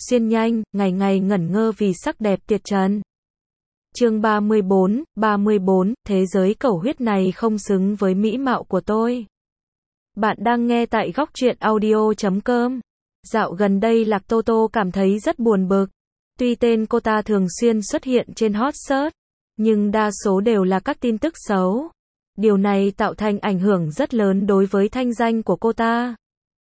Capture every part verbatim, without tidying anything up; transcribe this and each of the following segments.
xuyên nhanh, ngày ngày ngẩn ngơ vì sắc đẹp tuyệt trần. Chương ba mươi bốn, ba mươi bốn, thế giới cẩu huyết này không xứng với mỹ mạo của tôi. Bạn đang nghe tại góc truyện audio chấm com. Dạo gần đây Lạc Tô Tô cảm thấy rất buồn bực. Tuy tên cô ta thường xuyên xuất hiện trên hot search, nhưng đa số đều là các tin tức xấu. Điều này tạo thành ảnh hưởng rất lớn đối với thanh danh của cô ta.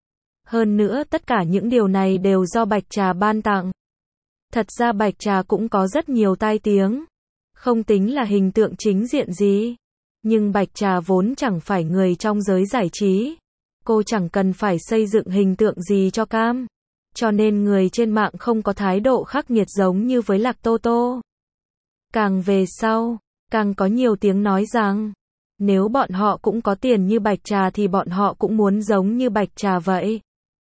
Hơn nữa tất cả những điều này đều do Bạch Trà ban tặng. Thật ra Bạch Trà cũng có rất nhiều tai tiếng. Không tính là hình tượng chính diện gì. Nhưng Bạch Trà vốn chẳng phải người trong giới giải trí. Cô chẳng cần phải xây dựng hình tượng gì cho cam. Cho nên người trên mạng không có thái độ khắc nghiệt giống như với Lạc Tô Tô. Càng về sau, càng có nhiều tiếng nói rằng, nếu bọn họ cũng có tiền như Bạch Trà thì bọn họ cũng muốn giống như Bạch Trà vậy.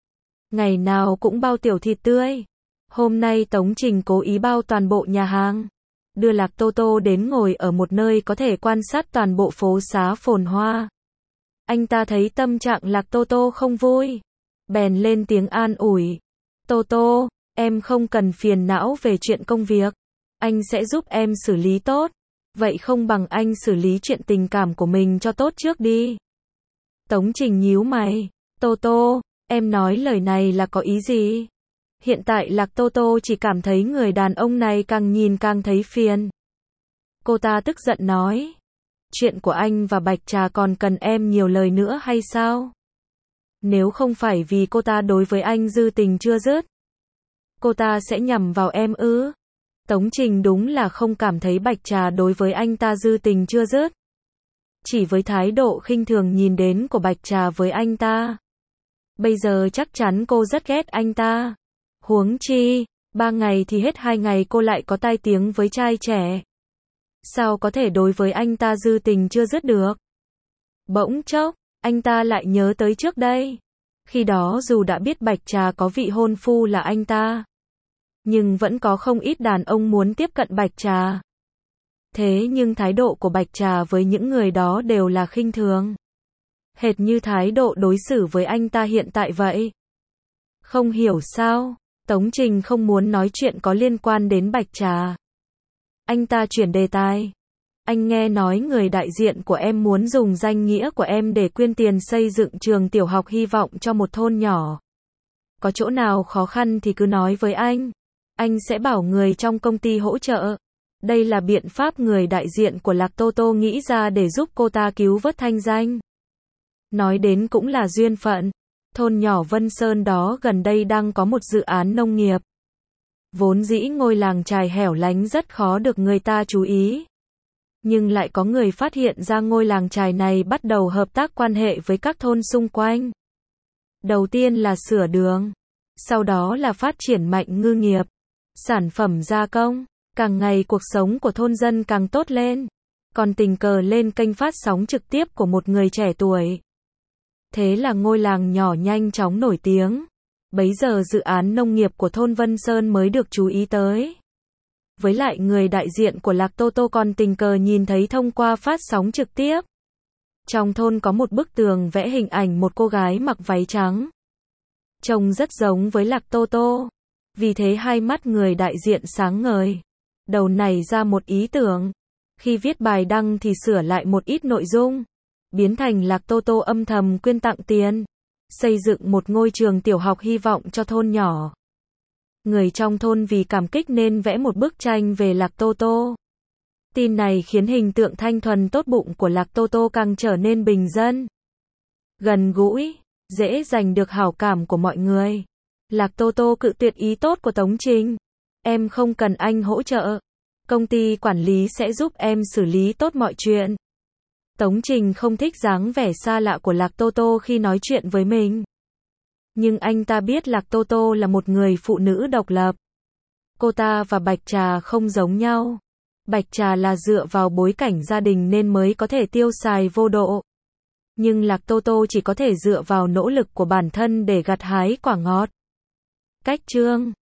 Ngày nào cũng bao tiểu thịt tươi. Hôm nay Tống Trình cố ý bao toàn bộ nhà hàng, đưa Lạc Tô Tô đến ngồi ở một nơi có thể quan sát toàn bộ phố xá phồn hoa. Anh ta thấy tâm trạng Lạc Tô Tô không vui, bèn lên tiếng an ủi. Tô Tô, em không cần phiền não về chuyện công việc. Anh sẽ giúp em xử lý tốt. Vậy không bằng anh xử lý chuyện tình cảm của mình cho tốt trước đi. Tống Trình nhíu mày. Tô Tô, em nói lời này là có ý gì? Hiện tại Lạc Tô Tô chỉ cảm thấy người đàn ông này càng nhìn càng thấy phiền. Cô ta tức giận nói. Chuyện của anh và Bạch Trà còn cần em nhiều lời nữa hay sao? Nếu không phải vì cô ta đối với anh dư tình chưa dứt, cô ta sẽ nhằm vào em ư? Tống Trình đúng là không cảm thấy Bạch Trà đối với anh ta dư tình chưa dứt. Chỉ với thái độ khinh thường nhìn đến của Bạch Trà với anh ta, bây giờ chắc chắn cô rất ghét anh ta. Huống chi, ba ngày thì hết hai ngày cô lại có tai tiếng với trai trẻ. Sao có thể đối với anh ta dư tình chưa dứt được? Bỗng chốc, anh ta lại nhớ tới trước đây. Khi đó dù đã biết Bạch Trà có vị hôn phu là anh ta, nhưng vẫn có không ít đàn ông muốn tiếp cận Bạch Trà. Thế nhưng thái độ của Bạch Trà với những người đó đều là khinh thường. Hệt như thái độ đối xử với anh ta hiện tại vậy. Không hiểu sao, Tống Trình không muốn nói chuyện có liên quan đến Bạch Trà. Anh ta chuyển đề tài. Anh nghe nói người đại diện của em muốn dùng danh nghĩa của em để quyên tiền xây dựng trường tiểu học hy vọng cho một thôn nhỏ. Có chỗ nào khó khăn thì cứ nói với anh. Anh sẽ bảo người trong công ty hỗ trợ. Đây là biện pháp người đại diện của Lạc Tô Tô nghĩ ra để giúp cô ta cứu vớt thanh danh. Nói đến cũng là duyên phận. Thôn nhỏ Vân Sơn đó gần đây đang có một dự án nông nghiệp. Vốn dĩ ngôi làng chài hẻo lánh rất khó được người ta chú ý. Nhưng lại có người phát hiện ra ngôi làng chài này bắt đầu hợp tác quan hệ với các thôn xung quanh. Đầu tiên là sửa đường. Sau đó là phát triển mạnh ngư nghiệp. Sản phẩm gia công. Càng ngày cuộc sống của thôn dân càng tốt lên. Còn tình cờ lên kênh phát sóng trực tiếp của một người trẻ tuổi. Thế là ngôi làng nhỏ nhanh chóng nổi tiếng. Bấy giờ dự án nông nghiệp của thôn Vân Sơn mới được chú ý tới. Với lại người đại diện của Lạc Tô Tô còn tình cờ nhìn thấy thông qua phát sóng trực tiếp. Trong thôn có một bức tường vẽ hình ảnh một cô gái mặc váy trắng. Trông rất giống với Lạc Tô Tô. Vì thế hai mắt người đại diện sáng ngời. Đầu nảy ra một ý tưởng. Khi viết bài đăng thì sửa lại một ít nội dung. Biến thành Lạc Tô Tô âm thầm quyên tặng tiền. Xây dựng một ngôi trường tiểu học hy vọng cho thôn nhỏ. Người trong thôn vì cảm kích nên vẽ một bức tranh về Lạc Tô Tô. Tin này khiến hình tượng thanh thuần tốt bụng của Lạc Tô Tô càng trở nên bình dân. Gần gũi, dễ giành được hảo cảm của mọi người. Lạc Tô Tô cự tuyệt ý tốt của Tống Trình. Em không cần anh hỗ trợ. Công ty quản lý sẽ giúp em xử lý tốt mọi chuyện. Tống Trình không thích dáng vẻ xa lạ của Lạc Tô Tô khi nói chuyện với mình. Nhưng anh ta biết Lạc Tô Tô là một người phụ nữ độc lập. Cô ta và Bạch Trà không giống nhau. Bạch Trà là dựa vào bối cảnh gia đình nên mới có thể tiêu xài vô độ. Nhưng Lạc Tô Tô chỉ có thể dựa vào nỗ lực của bản thân để gặt hái quả ngọt. Cách chương